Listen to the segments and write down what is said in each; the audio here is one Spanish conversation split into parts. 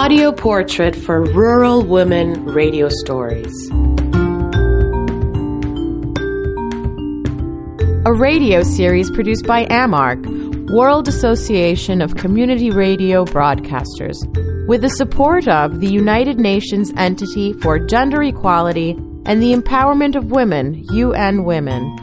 audio portrait for rural women radio stories. A radio series produced by AMARC, World Association of Community Radio Broadcasters, with the support of the United Nations Entity for Gender Equality and the Empowerment of Women, UN Women.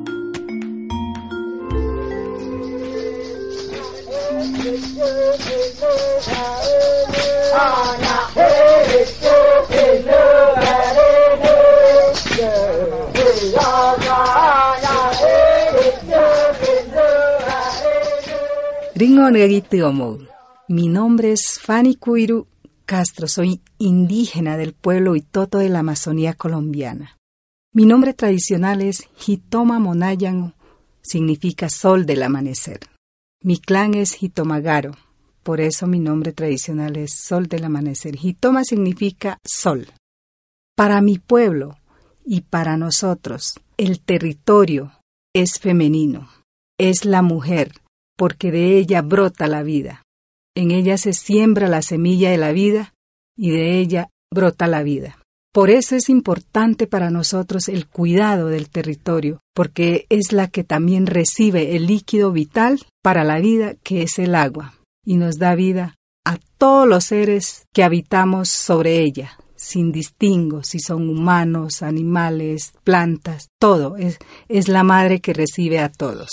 Mi nombre es Fanny Cuiru Castro, soy indígena del pueblo Huitoto de la Amazonía colombiana. Mi nombre tradicional es Hitoma Monayan, significa sol del amanecer. Mi clan es Hitomagaro, por eso mi nombre tradicional es sol del amanecer. Hitoma significa sol. Para mi pueblo y para nosotros, el territorio es femenino, es la mujer, porque de ella brota la vida. En ella se siembra la semilla de la vida y de ella brota la vida. Por eso es importante para nosotros el cuidado del territorio, porque es la que también recibe el líquido vital para la vida, que es el agua, y nos da vida a todos los seres que habitamos sobre ella, sin distingo si son humanos, animales, plantas, todo. Es la madre que recibe a todos.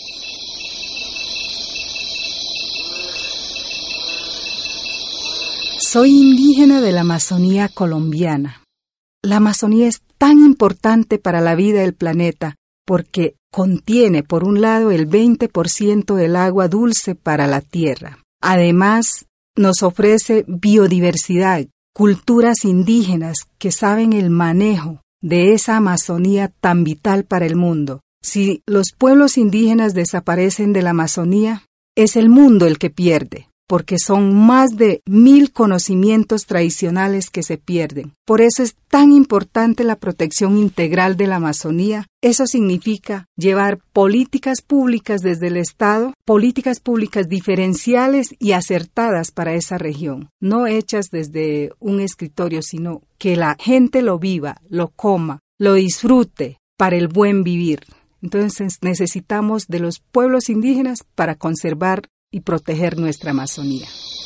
Soy indígena de la Amazonía colombiana. La Amazonía es tan importante para la vida del planeta porque contiene, por un lado, el 20% del agua dulce para la tierra. Además, nos ofrece biodiversidad, culturas indígenas que saben el manejo de esa Amazonía tan vital para el mundo. Si los pueblos indígenas desaparecen de la Amazonía, es el mundo el que pierde, porque son más de 1000 conocimientos tradicionales que se pierden. Por eso es tan importante la protección integral de la Amazonía. Eso significa llevar políticas públicas desde el Estado, políticas públicas diferenciales y acertadas para esa región, no hechas desde un escritorio, sino que la gente lo viva, lo coma, lo disfrute para el buen vivir. Entonces necesitamos de los pueblos indígenas para conservar y proteger nuestra Amazonía.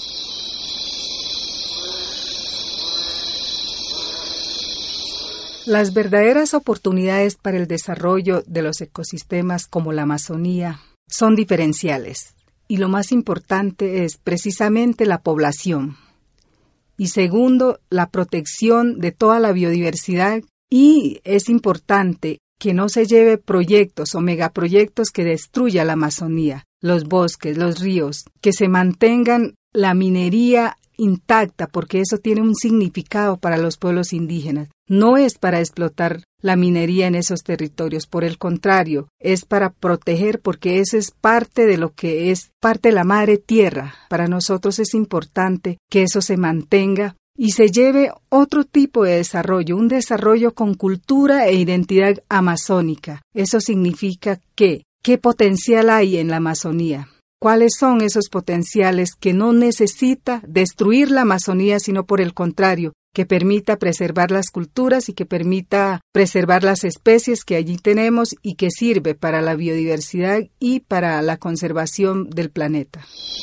Las verdaderas oportunidades para el desarrollo de los ecosistemas como la Amazonía son diferenciales y lo más importante es precisamente la población. Y segundo, la protección de toda la biodiversidad, y es importante que no se lleve proyectos o megaproyectos que destruyan la Amazonía, los bosques, los ríos, que se mantengan la minería intacta, porque eso tiene un significado para los pueblos indígenas. No es para explotar la minería en esos territorios, por el contrario, es para proteger, porque eso es parte de lo que es parte de la madre tierra. Para nosotros es importante que eso se mantenga y se lleve otro tipo de desarrollo, un desarrollo con cultura e identidad amazónica. Eso significa que ¿qué potencial hay en la Amazonía? ¿Cuáles son esos potenciales que no necesita destruir la Amazonía, sino por el contrario, que permita preservar las culturas y que permita preservar las especies que allí tenemos y que sirve para la biodiversidad y para la conservación del planeta?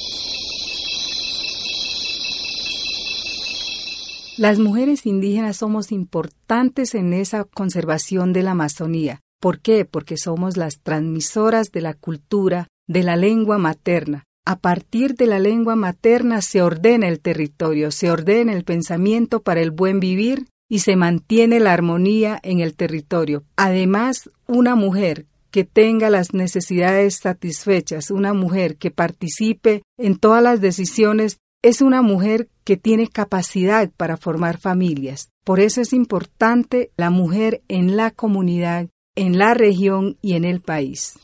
Las mujeres indígenas somos importantes en esa conservación de la Amazonía. ¿Por qué? Porque somos las transmisoras de la cultura, de la lengua materna. A partir de la lengua materna se ordena el territorio, se ordena el pensamiento para el buen vivir y se mantiene la armonía en el territorio. Además, una mujer que tenga las necesidades satisfechas, una mujer que participe en todas las decisiones, es una mujer que tiene capacidad para formar familias. Por eso es importante la mujer en la comunidad, en la región y en el país.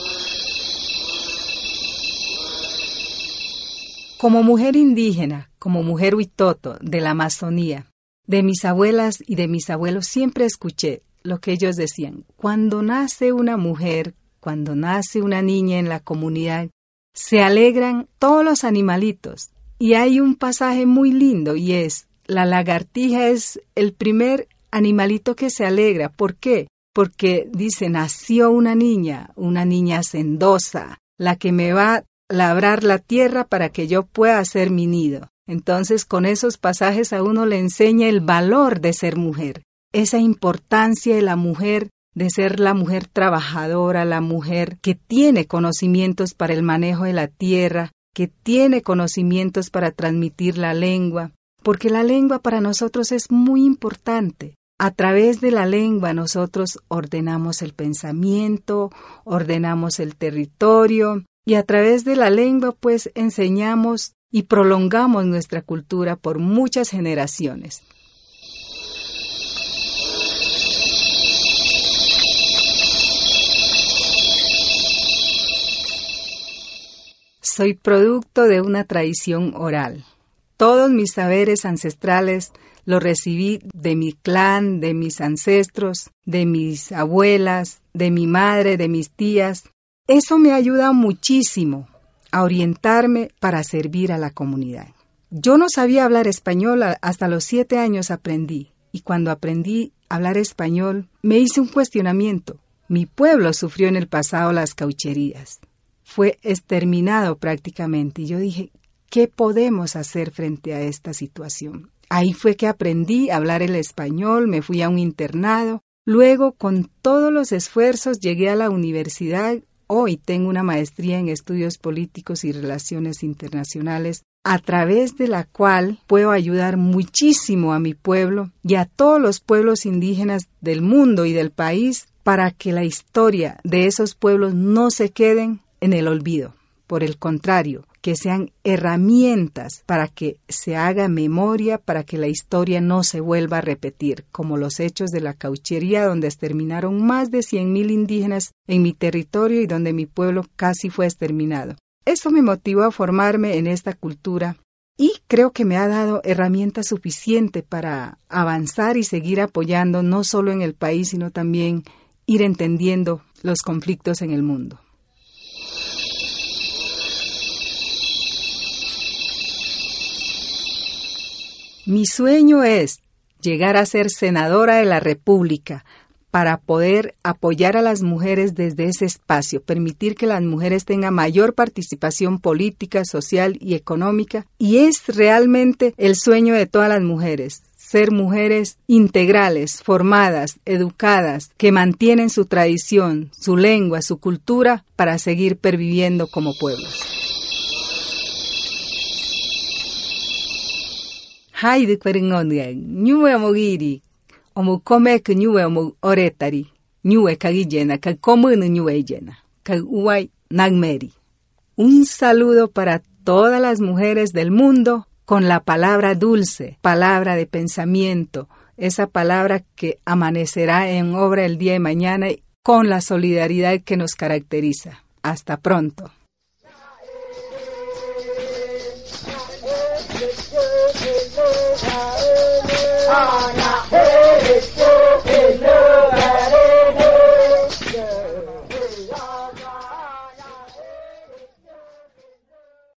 Como mujer indígena, como mujer huitoto de la Amazonía, de mis abuelas y de mis abuelos siempre escuché lo que ellos decían. Cuando nace una mujer, cuando nace una niña en la comunidad, se alegran todos los animalitos, Y hay un pasaje muy lindo y es, la lagartija es el primer animalito que se alegra. ¿Por qué? Porque dice, nació una niña hacendosa, la que me va a labrar la tierra para que yo pueda hacer mi nido. Entonces, con esos pasajes a uno le enseña el valor de ser mujer, esa importancia de la mujer, de ser la mujer trabajadora, la mujer que tiene conocimientos para el manejo de la tierra, que tiene conocimientos para transmitir la lengua, porque la lengua para nosotros es muy importante. A través de la lengua nosotros ordenamos el pensamiento, ordenamos el territorio, y a través de la lengua pues enseñamos y prolongamos nuestra cultura por muchas generaciones. Soy producto de una tradición oral. Todos mis saberes ancestrales los recibí de mi clan, de mis ancestros, de mis abuelas, de mi madre, de mis tías. Eso me ayuda muchísimo a orientarme para servir a la comunidad. Yo no sabía hablar español, hasta los 7 años aprendí. Y cuando aprendí a hablar español, me hice un cuestionamiento. Mi pueblo sufrió en el pasado las caucherías. Fue exterminado prácticamente. Y yo dije, ¿qué podemos hacer frente a esta situación? Ahí fue que aprendí a hablar el español, me fui a un internado. Luego, con todos los esfuerzos, llegué a la universidad. Hoy tengo una maestría en estudios políticos y relaciones internacionales, a través de la cual puedo ayudar muchísimo a mi pueblo y a todos los pueblos indígenas del mundo y del país para que la historia de esos pueblos no se queden en el olvido. Por el contrario, que sean herramientas para que se haga memoria, para que la historia no se vuelva a repetir, como los hechos de la cauchería, donde exterminaron más de 100,000 indígenas en mi territorio y donde mi pueblo casi fue exterminado. Eso me motivó a formarme en esta cultura y creo que me ha dado herramientas suficientes para avanzar y seguir apoyando no solo en el país, sino también ir entendiendo los conflictos en el mundo. Mi sueño es llegar a ser senadora de la República para poder apoyar a las mujeres desde ese espacio, permitir que las mujeres tengan mayor participación política, social y económica. Y es realmente el sueño de todas las mujeres, ser mujeres integrales, formadas, educadas, que mantienen su tradición, su lengua, su cultura para seguir perviviendo como pueblos. Haide kwering'ondian, ñue mogiri, omo comek ñue omo oretari, ñue kagillena, kag comune ñue llena, kag uay nagmeri. Un saludo para todas las mujeres del mundo con la palabra dulce, palabra de pensamiento, esa palabra que amanecerá en obra el día de mañana con la solidaridad que nos caracteriza. Hasta pronto. Ana,